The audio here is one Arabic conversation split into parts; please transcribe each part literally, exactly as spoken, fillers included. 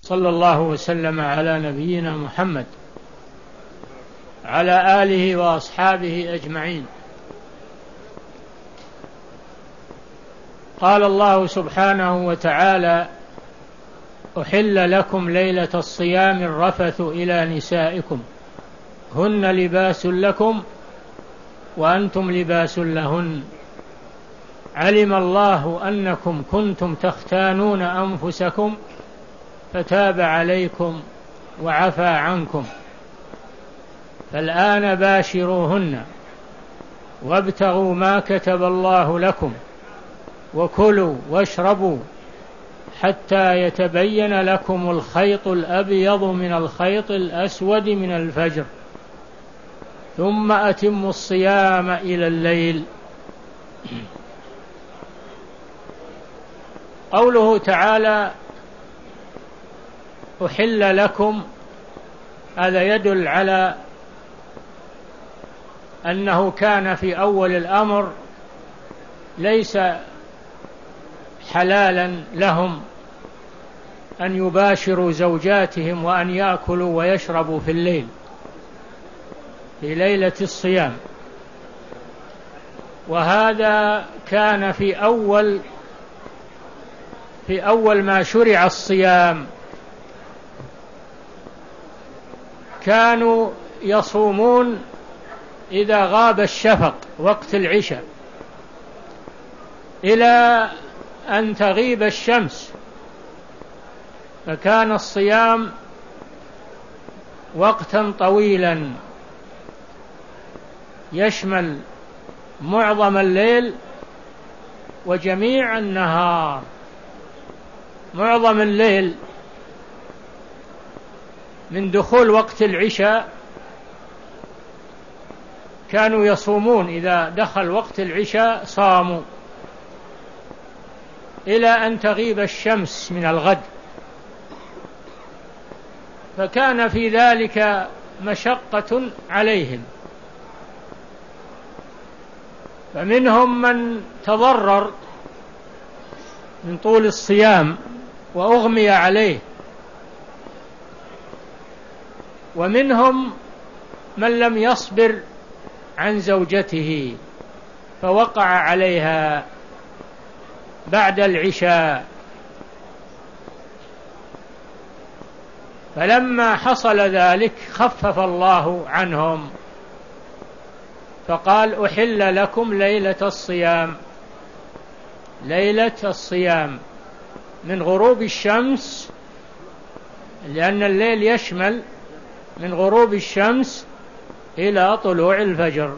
صلى الله وسلم على نبينا محمد على آله وأصحابه أجمعين. قال الله سبحانه وتعالى: أحل لكم ليلة الصيام الرفث إلى نسائكم هن لباس لكم وأنتم لباس لهن علم الله أنكم كنتم تختانون أنفسكم فتاب عليكم وعفى عنكم فالآن باشروهن وابتغوا ما كتب الله لكم وكلوا واشربوا حتى يتبين لكم الخيط الأبيض من الخيط الأسود من الفجر ثم أتموا الصيام إلى الليل. قوله تعالى أحل لكم، هذا يدل على أنه كان في أول الأمر ليس حلالا لهم أن يباشروا زوجاتهم وأن يأكلوا ويشربوا في الليل في ليلة الصيام، وهذا كان في أول في أول ما شرع الصيام. كانوا يصومون إذا غاب الشفق وقت العشاء إلى أن تغيب الشمس، فكان الصيام وقتا طويلا يشمل معظم الليل وجميع النهار. معظم الليل من دخول وقت العشاء كانوا يصومون، إذا دخل وقت العشاء صاموا إلى أن تغيب الشمس من الغد، فكان في ذلك مشقة عليهم. فمنهم من تضرر من طول الصيام وأغمي عليه، ومنهم من لم يصبر عن زوجته فوقع عليها بعد العشاء، فلما حصل ذلك خفف الله عنهم فقال أحل لكم ليلة الصيام. ليلة الصيام من غروب الشمس، لأن الليل يشمل من غروب الشمس إلى طلوع الفجر،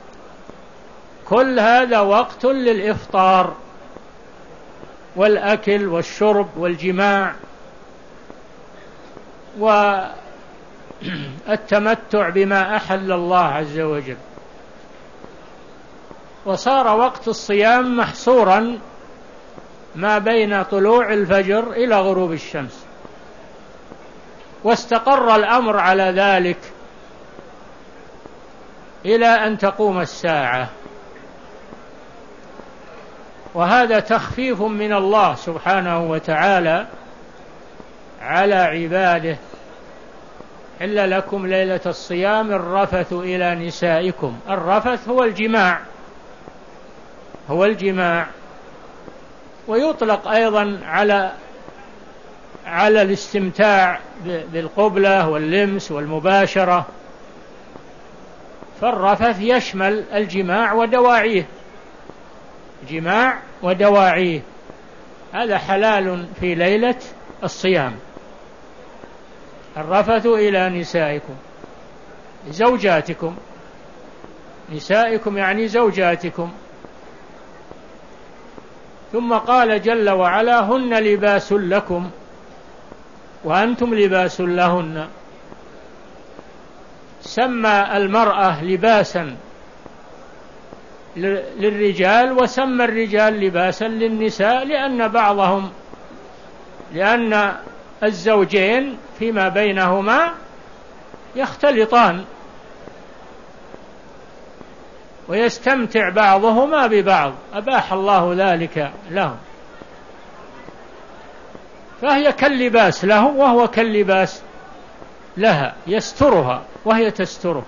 كل هذا وقت للإفطار والأكل والشرب والجماع والتمتع بما أحل الله عز وجل. وصار وقت الصيام محصورا ما بين طلوع الفجر إلى غروب الشمس، واستقر الأمر على ذلك إلى أن تقوم الساعة. وهذا تخفيف من الله سبحانه وتعالى على عباده. حل لكم ليلة الصيام الرفث إلى نسائكم. الرفث هو الجماع، هو الجماع، ويطلق أيضا على على الاستمتاع بالقبلة واللمس والمباشرة. فالرفث يشمل الجماع ودواعيه، جماع ودواعيه، هذا حلال في ليلة الصيام. الرفث إلى نسائكم، زوجاتكم، نسائكم يعني زوجاتكم. ثم قال جل وعلا هن لباس لكم وأنتم لباس لهن. سمى المرأة لباسا للرجال وسمى الرجال لباسا للنساء، لأن بعضهم لأن الزوجين فيما بينهما يختلطان ويستمتع بعضهما ببعض، أباح الله ذلك لهم. فهي كاللباس له وهو كاللباس لها، يسترها وهي تستره.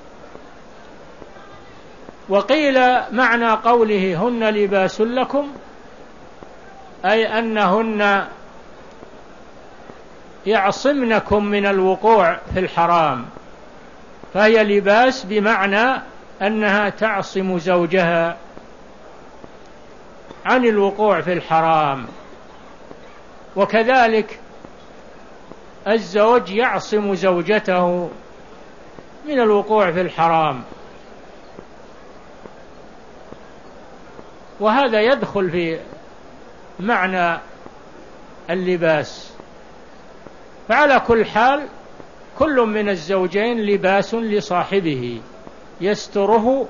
وقيل معنى قوله هن لباس لكم أي أنهن يعصمنكم من الوقوع في الحرام، فهي لباس بمعنى أنها تعصم زوجها عن الوقوع في الحرام، وكذلك الزوج يعصم زوجته من الوقوع في الحرام، وهذا يدخل في معنى اللباس. فعلى كل حال كل من الزوجين لباس لصاحبه يستره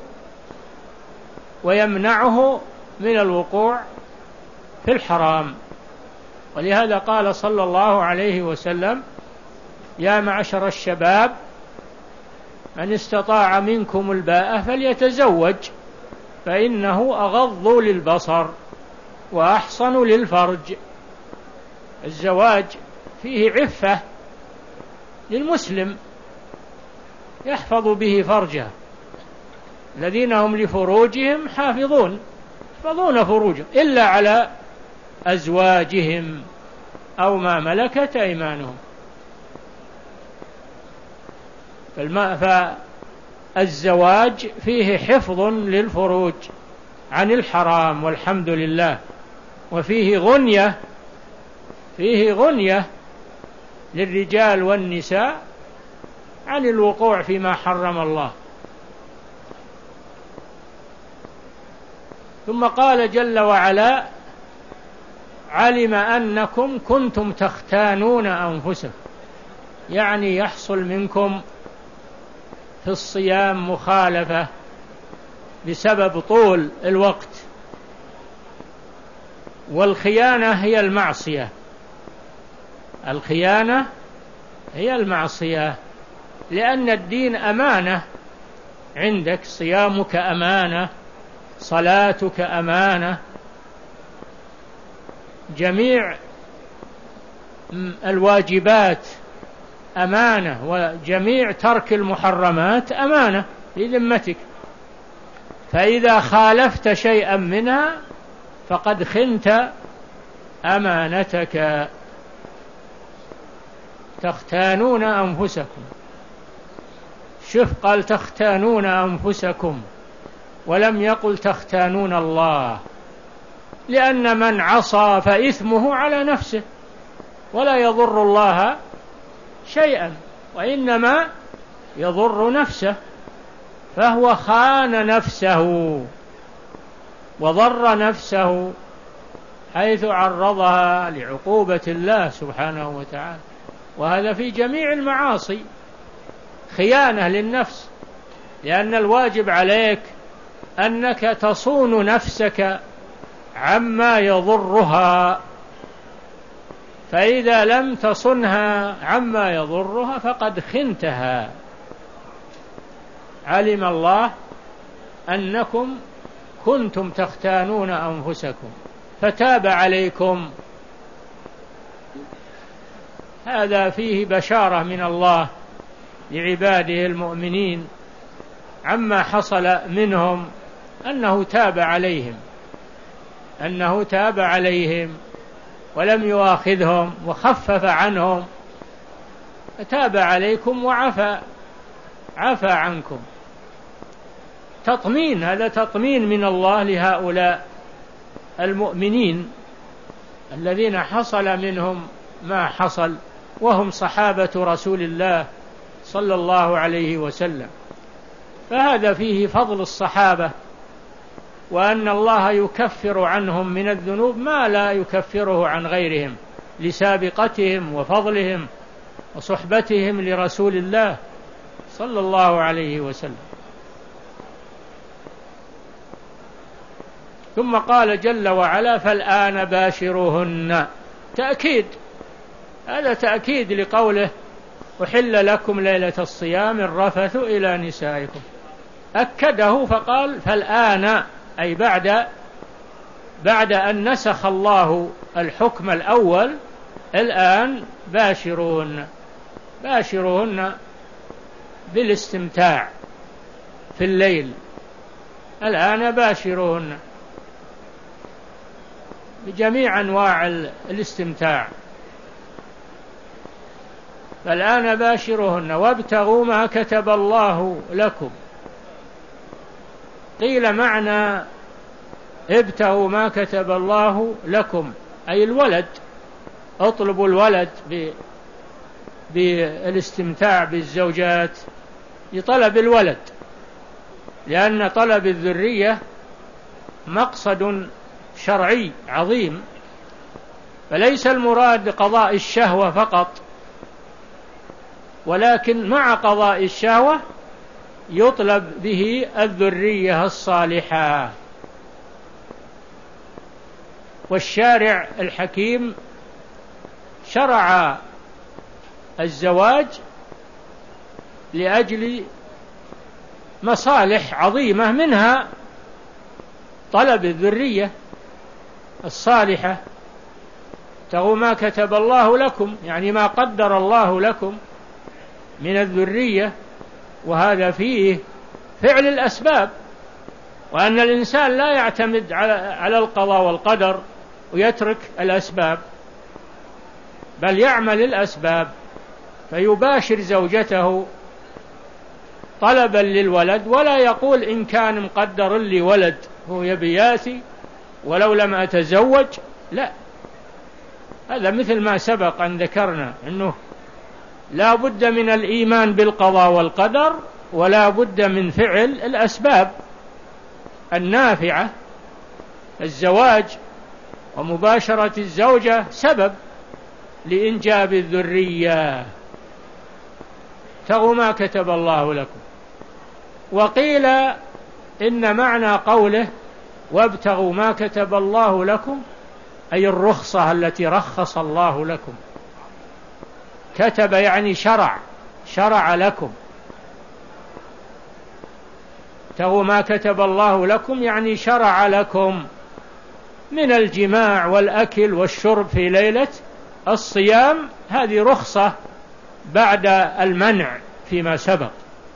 ويمنعه من الوقوع في الحرام. ولهذا قال صلى الله عليه وسلم: يا معشر الشباب من استطاع منكم الباءة فليتزوج فإنه أغض للبصر وأحصن للفرج. الزواج فيه عفة للمسلم يحفظ به فرجه، الذين هم لفروجهم حافظون يحفظون فروجهم إلا على أزواجهم أو ما ملكت أيمانهم. فالزواج فيه حفظ للفروج عن الحرام والحمد لله، وفيه غنية فيه غنية للرجال والنساء عن الوقوع فيما حرم الله. ثم قال جل وعلا: علم أنكم كنتم تختانون أنفسكم، يعني يحصل منكم في الصيام مخالفة بسبب طول الوقت، والخيانة هي المعصية، الخيانة هي المعصية، لأن الدين أمانة عندك، صيامك أمانة، صلاتك أمانة، جميع الواجبات أمانة، وجميع ترك المحرمات أمانة في ذمتك. فإذا خالفت شيئا منها فقد خنت أمانتك. تختانون أنفسكم، شوف قال تختانون أنفسكم ولم يقل تختانون الله، لأن من عصى فإثمه على نفسه ولا يضر الله شيئا، وإنما يضر نفسه، فهو خان نفسه وضر نفسه حيث عرضها لعقوبة الله سبحانه وتعالى. وهذا في جميع المعاصي خيانة للنفس، لأن الواجب عليك أنك تصون نفسك عما يضرها، فإذا لم تصنها عما يضرها فقد خنتها. علم الله أنكم كنتم تختانون أنفسكم فتاب عليكم. هذا فيه بشارة من الله لعباده المؤمنين عما حصل منهم، أنه تاب عليهم أنه تاب عليهم ولم يؤاخذهم وخفف عنهم، تاب عليكم وعفى عفى عنكم. تطمين، هذا تطمين من الله لهؤلاء المؤمنين الذين حصل منهم ما حصل، وهم صحابة رسول الله صلى الله عليه وسلم. فهذا فيه فضل الصحابة، وأن الله يكفر عنهم من الذنوب ما لا يكفره عن غيرهم لسابقتهم وفضلهم وصحبتهم لرسول الله صلى الله عليه وسلم. ثم قال جل وعلا: فالآن باشروهن. تأكيد، هذا تأكيد لقوله: أحل لكم ليلة الصيام الرفث إلى نسائكم. أكده فقال: فالآن، أي بعد بعد أن نسخ الله الحكم الأول الآن باشرون باشرون بالاستمتاع في الليل، الآن باشرون بجميع أنواع الاستمتاع، فالآن باشرهن وابتغوا ما كتب الله لكم. قيل معنى ابتغوا ما كتب الله لكم أي الولد، اطلبوا الولد بالاستمتاع بالزوجات لطلب الولد، لأن طلب الذرية مقصد شرعي عظيم، فليس المراد قضاء الشهوة فقط، ولكن مع قضاء الشهوة يطلب به الذرية الصالحة. والشارع الحكيم شرع الزواج لأجل مصالح عظيمة، منها طلب الذرية الصالحة. ابتغوا ما كتب الله لكم يعني ما قدر الله لكم من الذرية، وهذا فيه فعل الأسباب، وأن الإنسان لا يعتمد على القضاء والقدر ويترك الأسباب، بل يعمل الأسباب، فيباشر زوجته طلبا للولد، ولا يقول إن كان مقدر لي ولد هو يبياتي ولو لم أتزوج، لا، هذا مثل ما سبق أن ذكرنا أنه لا بد من الإيمان بالقضاء والقدر، ولا بد من فعل الأسباب النافعة. الزواج ومباشرة الزوجة سبب لإنجاب الذرية. ابتغوا ما كتب الله لكم. وقيل إن معنى قوله وابتغوا ما كتب الله لكم أي الرخصة التي رخص الله لكم. كتب يعني شرع، شرع لكم. ابتغوا ما كتب الله لكم يعني شرع لكم من الجماع والأكل والشرب في ليلة الصيام، هذه رخصة بعد المنع فيما سبق،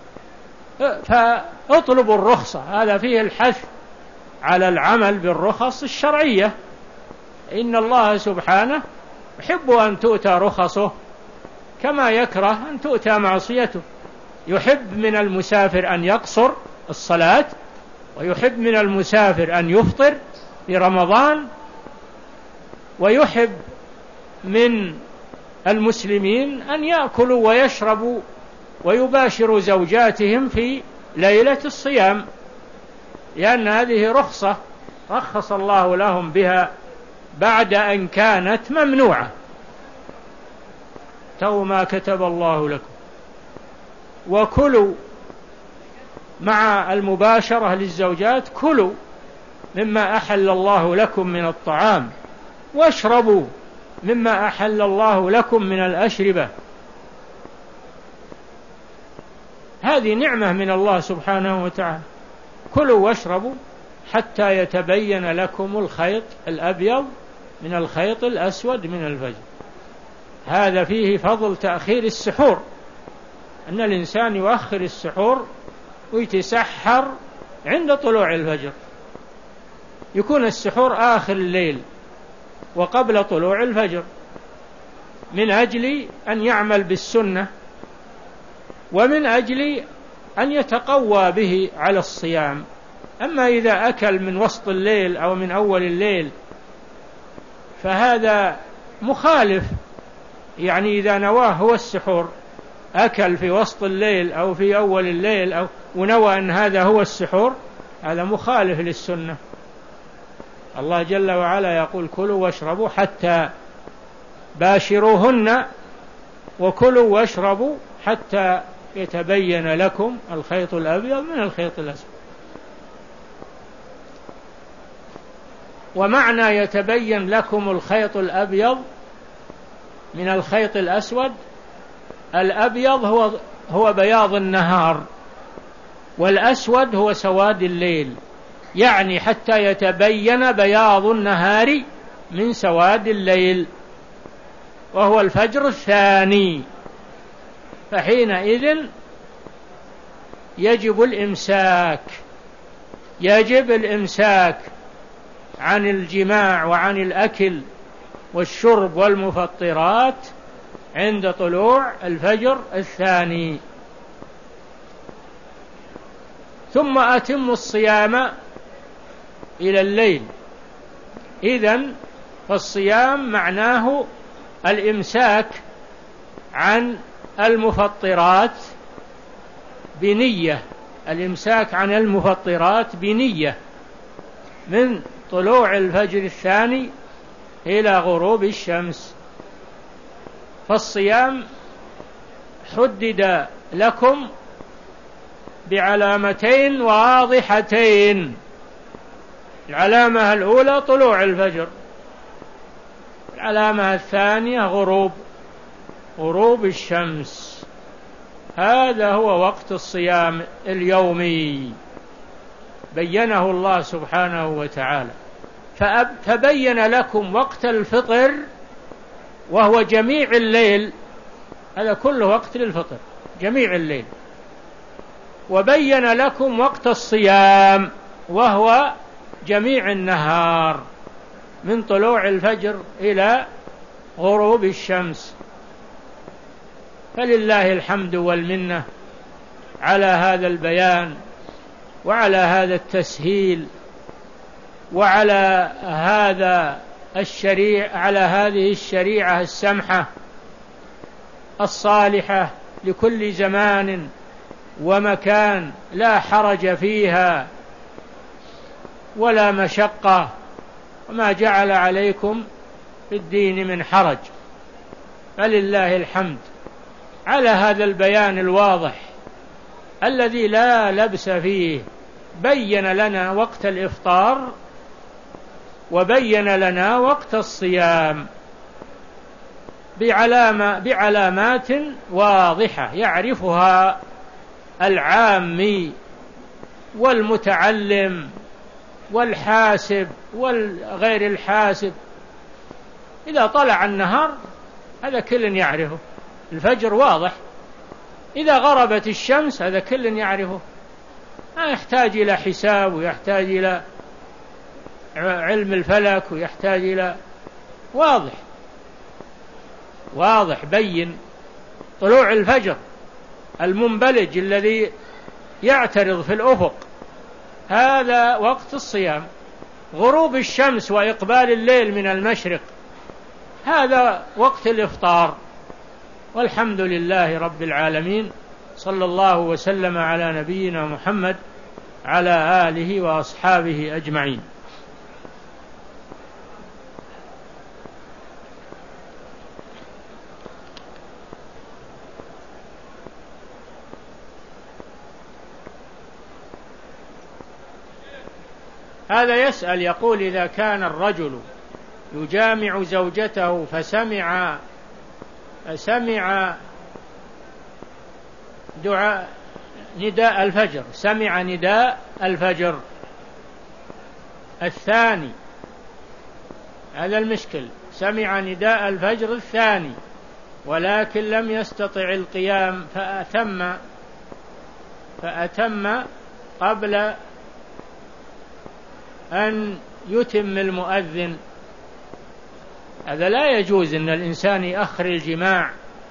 فاطلبوا الرخصة. هذا فيه الحث على العمل بالرخص الشرعية. إن الله سبحانه يحب أن تؤتى رخصه كما يكره أن تؤتى معصيته. يحب من المسافر أن يقصر الصلاة، ويحب من المسافر أن يفطر في رمضان، ويحب من المسلمين أن يأكلوا ويشربوا ويباشروا زوجاتهم في ليلة الصيام، لأن هذه رخصة رخص الله لهم بها بعد أن كانت ممنوعة. ابتغوا ما كتب الله لكم وكلوا، مع المباشرة للزوجات كلوا مما أحل الله لكم من الطعام، واشربوا مما أحل الله لكم من الأشربة. هذه نعمة من الله سبحانه وتعالى. كلوا واشربوا حتى يتبين لكم الخيط الأبيض من الخيط الأسود من الفجر. هذا فيه فضل تأخير السحور، أن الإنسان يؤخر السحور ويتسحر عند طلوع الفجر، يكون السحور آخر الليل وقبل طلوع الفجر، من أجل أن يعمل بالسنة، ومن أجل أن يتقوى به على الصيام. أما إذا أكل من وسط الليل أو من أول الليل فهذا مخالف، يعني إذا نواه هو السحور أكل في وسط الليل أو في أول الليل أو ونوى أن هذا هو السحور، هذا مخالف للسنة. الله جل وعلا يقول كلوا واشربوا حتى باشروهن، وكلوا واشربوا حتى يتبين لكم الخيط الأبيض من الخيط الأسود. ومعنى يتبين لكم الخيط الأبيض من الخيط الأسود، الأبيض هو هو بياض النهار، والأسود هو سواد الليل، يعني حتى يتبين بياض النهار من سواد الليل. وهو الفجر الثاني، فحينئذ يجب الإمساك يجب الإمساك عن الجماع وعن الأكل والشرب والمفطرات عند طلوع الفجر الثاني. ثم أتم الصيام إلى الليل. إذن فالصيام معناه الإمساك عن المفطرات بنية الإمساك عن المفطرات بنية من طلوع الفجر الثاني إلى غروب الشمس. فالصيام حدد لكم بعلامتين واضحتين. العلامة الأولى طلوع الفجر، العلامة الثانية غروب غروب الشمس. هذا هو وقت الصيام اليومي بينه الله سبحانه وتعالى. فبين لكم وقت الفطر وهو جميع الليل، هذا كله وقت للفطر جميع الليل. وبين لكم وقت الصيام وهو جميع النهار من طلوع الفجر إلى غروب الشمس. فلله الحمد والمنة على هذا البيان وعلى هذا التسهيل وعلى هذا الشريع على هذه الشريعة السمحة الصالحة لكل زمان ومكان، لا حرج فيها ولا مشقة، وما جعل عليكم في الدين من حرج. فلله الحمد على هذا البيان الواضح الذي لا لبس فيه. بين لنا وقت الإفطار وبين لنا وقت الصيام بعلامة بعلامات واضحة يعرفها العامي والمتعلم والحاسب والغير الحاسب. إذا طلع النهار هذا كل يعرفه، الفجر واضح. إذا غربت الشمس هذا كل يعرفه، ما يحتاج إلى حساب ويحتاج إلى علم الفلك ويحتاج إلى واضح واضح بين. طلوع الفجر المنبلج الذي يعترض في الأفق هذا وقت الصيام. غروب الشمس وإقبال الليل من المشرق هذا وقت الإفطار. والحمد لله رب العالمين، صلى الله وسلم على نبينا محمد على آله وأصحابه أجمعين. هذا يسأل يقول: إذا كان الرجل يجامع زوجته فسمع سمع دعاء نداء الفجر سمع نداء الفجر الثاني، هذا المشكل، سمع نداء الفجر الثاني ولكن لم يستطع القيام فأتم فأتم قبل أن يتم المؤذن. هذا لا يجوز أن الإنسان يأخر الجماع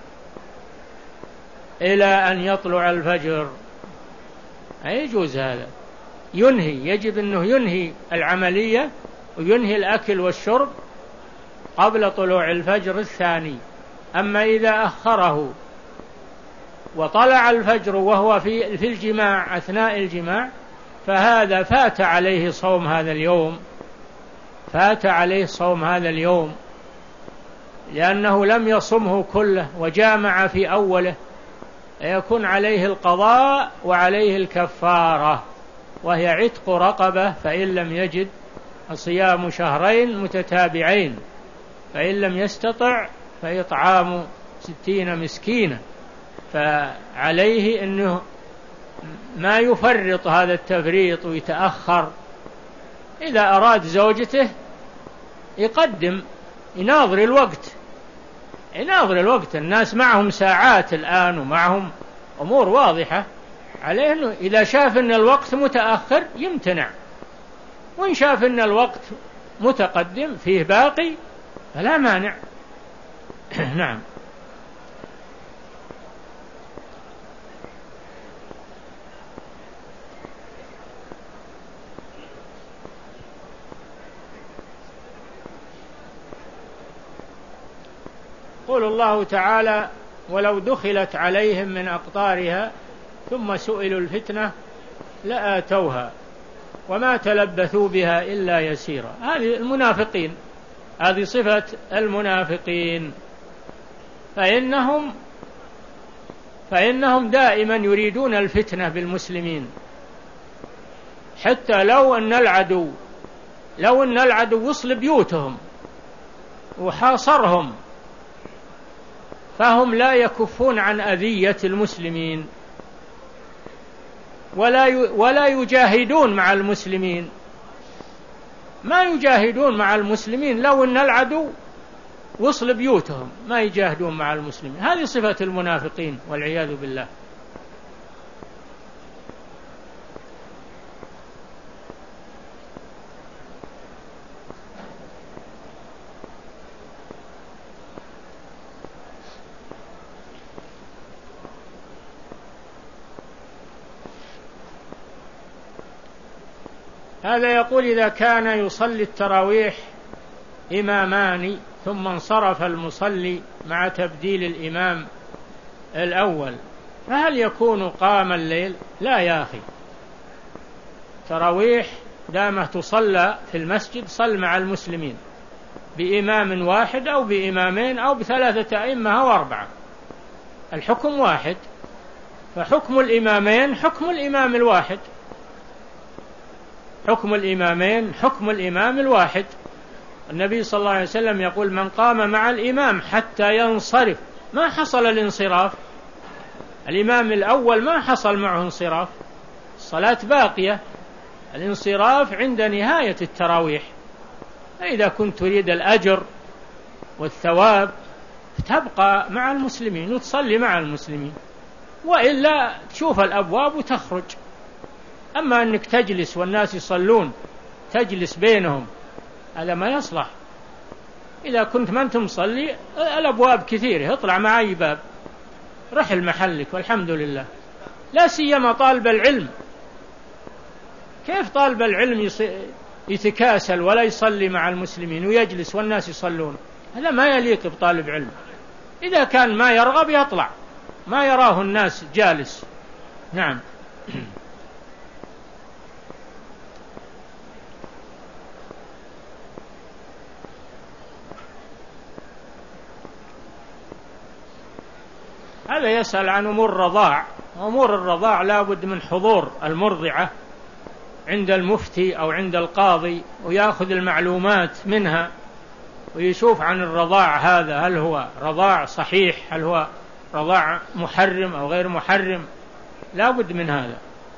إلى أن يطلع الفجر، لا يجوز هذا. ينهي يجب أنه ينهي العملية وينهي الأكل والشرب قبل طلوع الفجر الثاني. أما إذا أخره وطلع الفجر وهو في في الجماع أثناء الجماع فهذا فات عليه صوم هذا اليوم فات عليه صوم هذا اليوم لأنه لم يصمه كله وجامع في أوله، يكون عليه القضاء وعليه الكفارة، وهي عتق رقبة فإن لم يجد، صيام شهرين متتابعين، فإن لم يستطع فإطعام ستين مسكينا. فعليه أنه ما يفرط هذا التفريط ويتأخر. إذا أراد زوجته يقدم، يناظر الوقت، يناظر الوقت. الناس معهم ساعات الآن ومعهم أمور واضحة عليه، أنه إذا شاف أن الوقت متأخر يمتنع، وإن شاف أن الوقت متقدم فيه باقي فلا مانع. نعم. يقول الله تعالى: ولو دخلت عليهم من أقطارها ثم سئلوا الفتنة لآتوها وما تلبثوا بها إلا يسيرا. هذه المنافقين، هذه صفة المنافقين، فإنهم فإنهم دائما يريدون الفتنة بالمسلمين، حتى لو أن العدو لو أن العدو وصل بيوتهم وحاصرهم فهم لا يكفون عن أذية المسلمين، ولا ولا يجاهدون مع المسلمين، ما يجاهدون مع المسلمين. لو أن العدو وصل بيوتهم ما يجاهدون مع المسلمين. هذه صفة المنافقين والعياذ بالله. هذا يقول: إذا كان يصلي التراويح إمامان ثم انصرف المصلي مع تبديل الإمام الأول فهل يكون قام الليل؟ لا يا أخي، تراويح دامه تصلى في المسجد صل مع المسلمين بإمام واحد أو بإمامين أو بثلاثة أئمة أو أربعة، الحكم واحد، فحكم الإمامين حكم الإمام الواحد، حكم الإمامين حكم الإمام الواحد. النبي صلى الله عليه وسلم يقول: من قام مع الإمام حتى ينصرف. ما حصل الانصراف، الإمام الأول ما حصل معه انصراف، الصلاة باقية، الانصراف عند نهاية التراويح. فإذا كنت تريد الأجر والثواب تبقى مع المسلمين وتصلي مع المسلمين، وإلا تشوف الأبواب وتخرج. أما أنك تجلس والناس يصلون تجلس بينهم هذا ما يصلح. إذا كنت ما أنت مصلي الأبواب كثيرة، اطلع مع أي باب، رحل محلك والحمد لله. لا سيما طالب العلم، كيف طالب العلم يتكاسل ولا يصلي مع المسلمين ويجلس والناس يصلون؟ هذا ما يليق بطالب علم. إذا كان ما يرغب يطلع، ما يراه الناس جالس. نعم. هذا يسأل عن أمور الرضاع. أمور الرضاع لا بد من حضور المرضعة عند المفتي أو عند القاضي ويأخذ المعلومات منها ويشوف عن الرضاع هذا هل هو رضاع صحيح، هل هو رضاع محرم أو غير محرم، لا بد من هذا.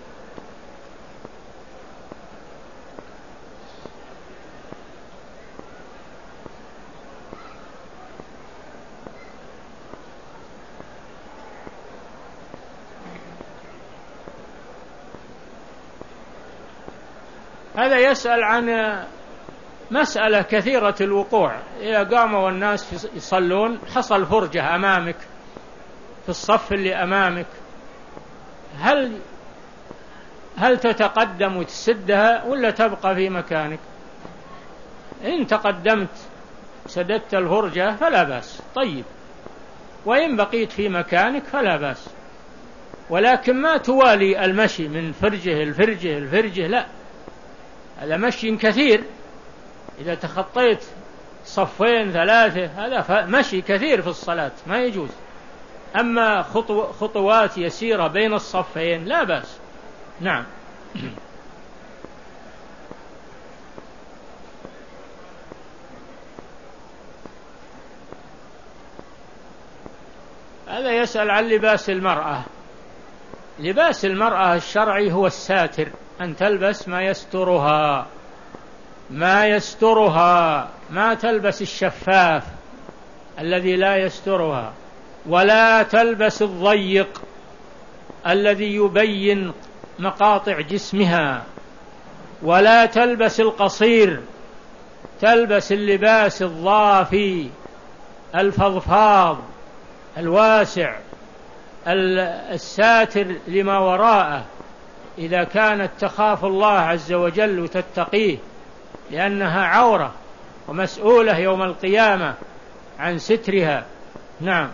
هذا يسأل عن مسألة كثيرة الوقوع. إذا قاموا والناس يصلون حصل فرجة أمامك في الصف اللي أمامك، هل هل تتقدم وتسدها ولا تبقى في مكانك؟ إن تقدمت سددت الفرجة فلا بأس، طيب، وإن بقيت في مكانك فلا بأس، ولكن ما توالي المشي من فرجه الفرجه الفرجه، لا، هذا مشي كثير. إذا تخطيت صفين ثلاثة هذا مشي كثير في الصلاة، ما يجوز. أما خطو خطوات يسيرة بين الصفين لا بأس. نعم. هذا يسأل عن لباس المرأة. لباس المرأة الشرعي هو الساتر، أن تلبس ما يسترها ما يسترها ما تلبس الشفاف الذي لا يسترها، ولا تلبس الضيق الذي يبين مقاطع جسمها، ولا تلبس القصير، تلبس اللباس الضافي الفضفاض الواسع الساتر لما وراءه، إذا كانت تخاف الله عز وجل وتتقيه، لأنها عورة ومسؤولة يوم القيامة عن سترها. نعم.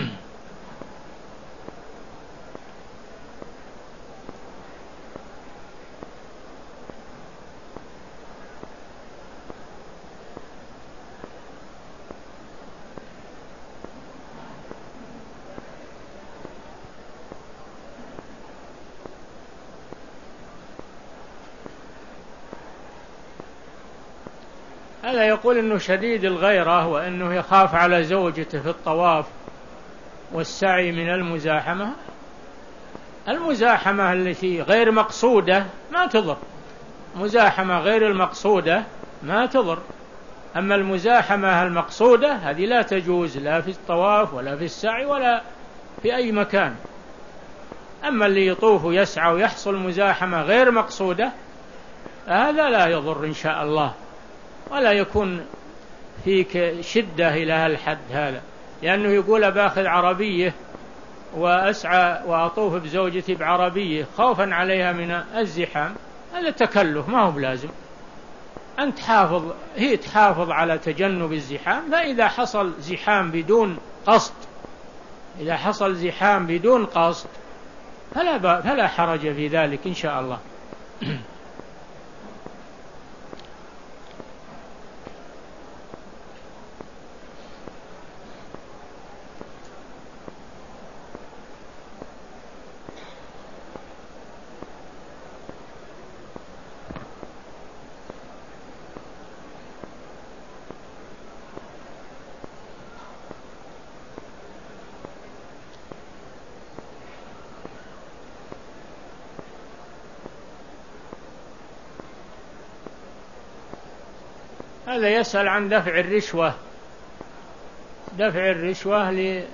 هذا يقول إنه شديد الغيرة، وإنه يخاف على زوجته في الطواف والسعي من المزاحمة. المزاحمة التي غير مقصودة ما تضر، مزاحمة غير المقصودة ما تضر، أما المزاحمة المقصودة هذه لا تجوز، لا في الطواف ولا في السعي ولا في أي مكان. أما اللي يطوف ويسعى ويحصل مزاحمة غير مقصودة هذا لا يضر إن شاء الله، ولا يكون فيك شدة إلى هالحد هذا، لأنه يقول باخذ عربية وأسعى وأطوف بزوجتي بعربية خوفا عليها من الزحام، هذا تكلف ما هو بلازم. أن تحافظ، هي تحافظ على تجنب الزحام، فإذا حصل زحام بدون قصد، إذا حصل زحام بدون قصد فلا, فلا حرج في ذلك إن شاء الله. هذا يسأل عن دفع الرشوة، دفع الرشوة ل...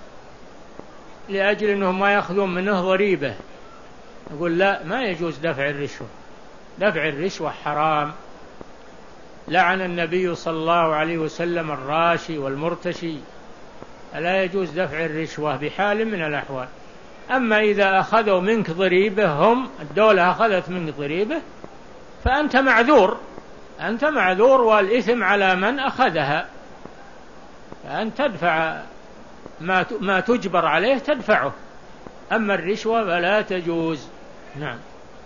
لأجل أنهم ما يأخذون منه ضريبة. يقول لا، ما يجوز دفع الرشوة، دفع الرشوة حرام، لعن النبي صلى الله عليه وسلم الراشي والمرتشي، لا يجوز دفع الرشوة بحال من الأحوال. أما إذا أخذوا منك ضريبة، هم الدولة أخذت منك ضريبة، فأنت معذور، أنت معذور، والإثم على من أخذها، فأن تدفع ما تجبر عليه تدفعه، أما الرشوة فلا تجوز. نعم.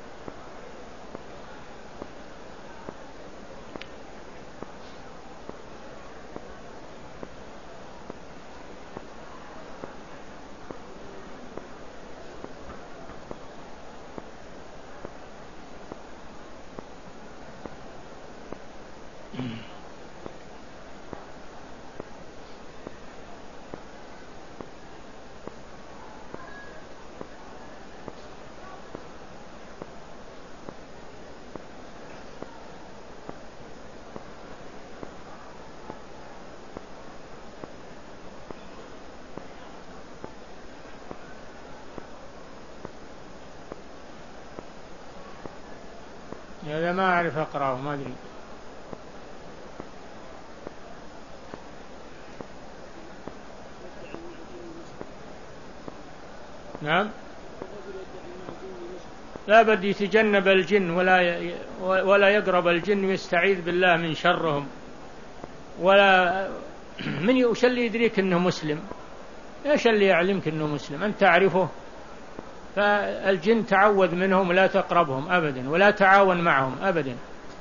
هذا ما أعرف أقرأه، ما أدري. نعم. لا بد يتجنب الجن، ولا ولا يقرب الجن، ويستعيذ بالله من شرهم، ولا من وش اللي يدريك أنه مسلم؟ إيش اللي يعلمك أنه مسلم؟ أنت تعرفه؟ فالجن تعوذ منهم، لا تقربهم أبدا، ولا تعاون معهم أبدا.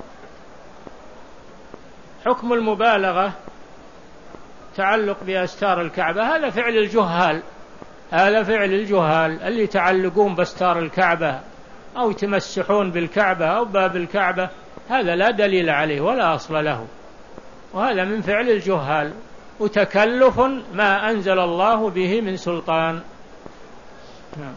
حكم المبالغة تعلق بأستار الكعبة، هذا فعل الجهال، هذا فعل الجهال اللي يتعلقون بأستار الكعبة أو يتمسحون بالكعبة أو باب الكعبة، هذا لا دليل عليه ولا أصل له، وهذا من فعل الجهال وتكلف ما أنزل الله به من سلطان. نعم.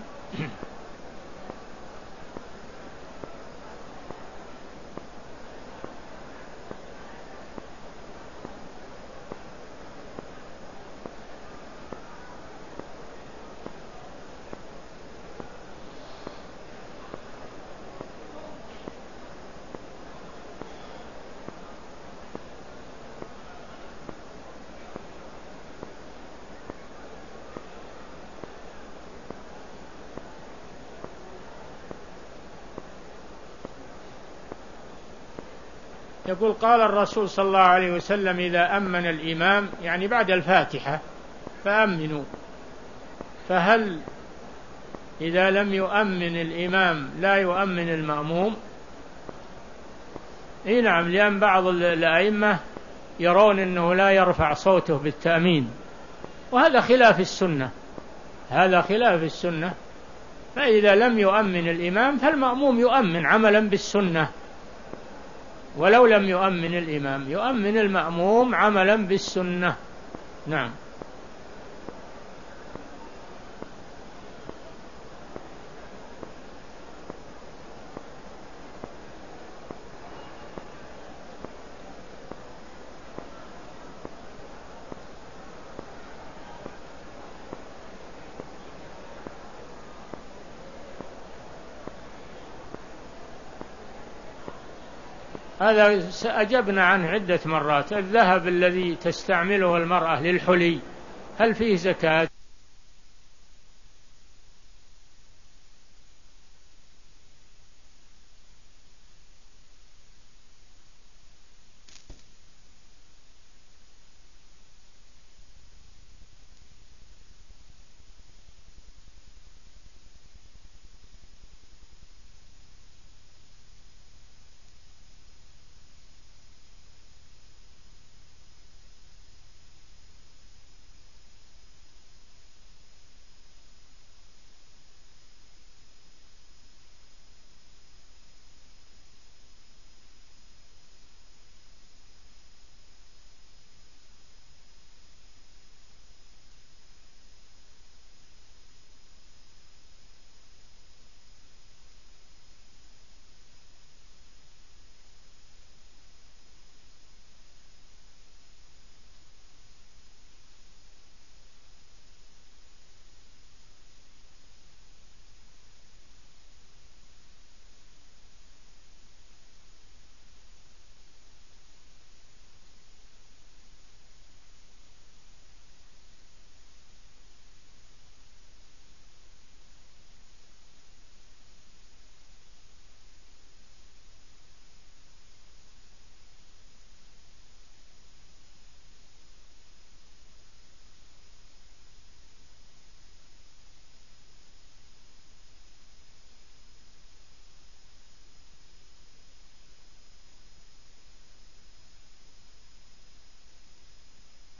يقول قال الرسول صلى الله عليه وسلم إذا أمن الإمام يعني بعد الفاتحة فأمنوا، فهل إذا لم يؤمن الإمام لا يؤمن المأموم؟ إيه نعم، لأن بعض الأئمة يرون أنه لا يرفع صوته بالتأمين، وهذا خلاف السنة، هذا خلاف السنة. فإذا لم يؤمن الإمام فالمأموم يؤمن عملا بالسنة، ولو لم يؤمن الإمام يؤمن المأموم عملا بالسنة. نعم. هذا أجبنا عنه عدة مرات. الذهب الذي تستعمله المرأة للحلي هل فيه زكاة؟